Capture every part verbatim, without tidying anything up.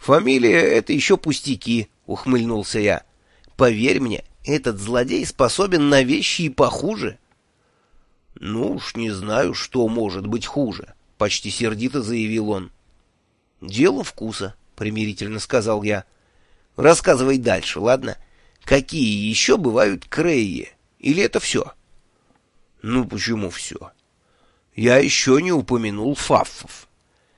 Фамилия — это еще пустяки, — ухмыльнулся я. Поверь мне, этот злодей способен на вещи и похуже. — Ну уж не знаю, что может быть хуже, — почти сердито заявил он. — Дело вкуса, — примирительно сказал я. — Рассказывай дальше, ладно? Какие еще бывают креи? Или это все? — Ну почему все? Я еще не упомянул фаффов.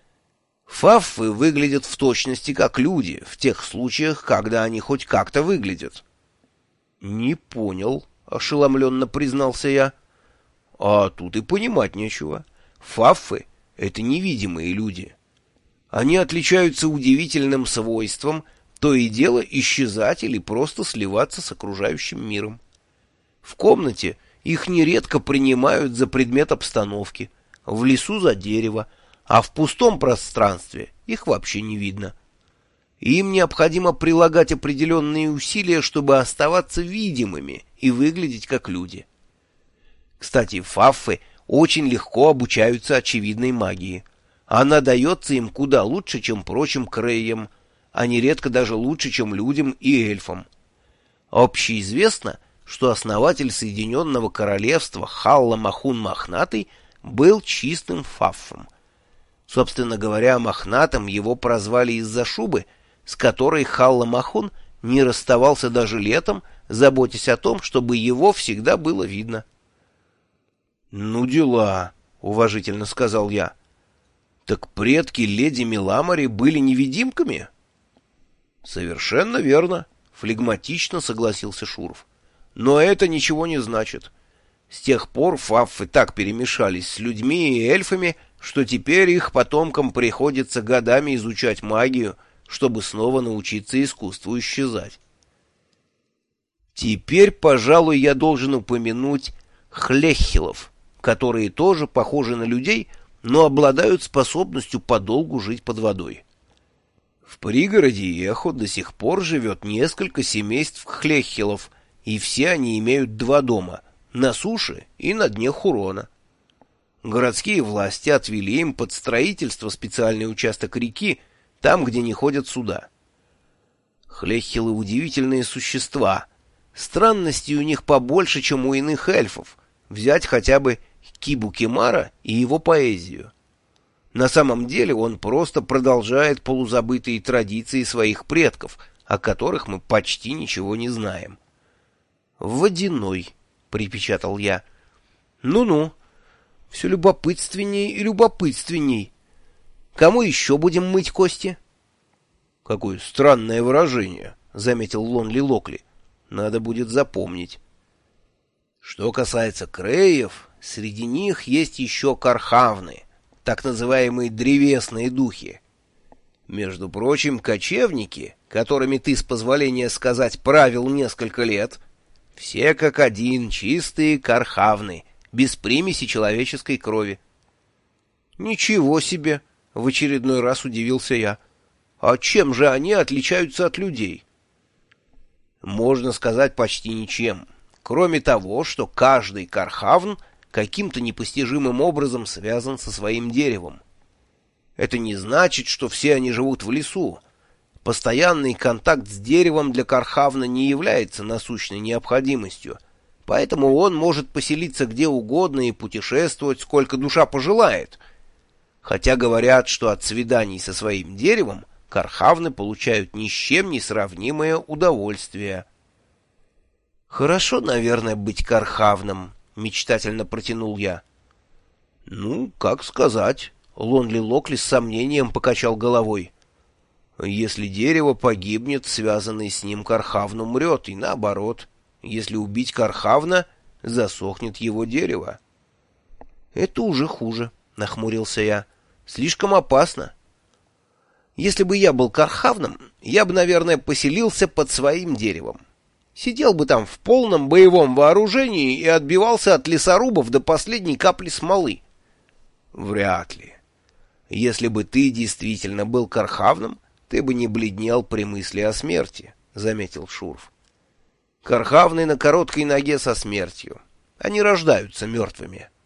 Фаффы выглядят в точности как люди, в тех случаях, когда они хоть как-то выглядят. — Не понял, — ошеломленно признался я. — А тут и понимать нечего. Фаффы — это невидимые люди. Они отличаются удивительным свойством то и дело исчезать или просто сливаться с окружающим миром. В комнате их нередко принимают за предмет обстановки, в лесу за дерево, а в пустом пространстве их вообще не видно. Им необходимо прилагать определенные усилия, чтобы оставаться видимыми и выглядеть как люди. Кстати, фаффы очень легко обучаются очевидной магии. Она дается им куда лучше, чем прочим креям, а нередко даже лучше, чем людям и эльфам. Общеизвестно, что основатель Соединенного Королевства Халла-Махун Мохнатый был чистым фаффом. Собственно говоря, Мохнатым его прозвали из-за шубы, с которой Халла-Махун не расставался даже летом, заботясь о том, чтобы его всегда было видно. — Ну дела, — уважительно сказал я. — Так предки леди Миламари были невидимками? — Совершенно верно, — флегматично согласился Шуров. — Но это ничего не значит. С тех пор фаффы так перемешались с людьми и эльфами, что теперь их потомкам приходится годами изучать магию, чтобы снова научиться искусству исчезать. Теперь, пожалуй, я должен упомянуть хлеххилов, которые тоже похожи на людей, но обладают способностью подолгу жить под водой. В пригороде Эхо до сих пор живет несколько семейств хлеххилов, и все они имеют два дома — на суше и на дне Хурона. Городские власти отвели им под строительство специальный участок реки, там, где не ходят суда. Хлеххилы — удивительные существа. Странностей у них побольше, чем у иных эльфов. Взять хотя бы Кибу Кемара и его поэзию. На самом деле он просто продолжает полузабытые традиции своих предков, о которых мы почти ничего не знаем. «Водяной», — припечатал я. «Ну-ну, все любопытственней и любопытственней. Кому еще будем мыть кости?» «Какое странное выражение», — заметил Лонли Локли. «Надо будет запомнить». Что касается креев, среди них есть еще кархавны, так называемые древесные духи. Между прочим, кочевники, которыми ты, с позволения сказать, правил несколько лет, все как один чистые кархавны, без примеси человеческой крови. «Ничего себе!» — в очередной раз удивился я. «А чем же они отличаются от людей?» «Можно сказать, почти ничем. Кроме того, что каждый кархавн каким-то непостижимым образом связан со своим деревом. Это не значит, что все они живут в лесу. Постоянный контакт с деревом для кархавна не является насущной необходимостью, поэтому он может поселиться где угодно и путешествовать, сколько душа пожелает. Хотя говорят, что от свиданий со своим деревом кархавны получают ни с чем не сравнимое удовольствие. «Хорошо, наверное, быть кархавном», — мечтательно протянул я. «Ну, как сказать», — Лонли Локли с сомнением покачал головой. «Если дерево погибнет, связанный с ним кархавн умрет, и наоборот. Если убить кархавна, засохнет его дерево». «Это уже хуже», — нахмурился я. «Слишком опасно. Если бы я был кархавном, я бы, наверное, поселился под своим деревом. Сидел бы там в полном боевом вооружении и отбивался от лесорубов до последней капли смолы». «Вряд ли. Если бы ты действительно был кархавном, ты бы не бледнел при мысли о смерти», — заметил Шурф. «Кархавны на короткой ноге со смертью. Они рождаются мертвыми».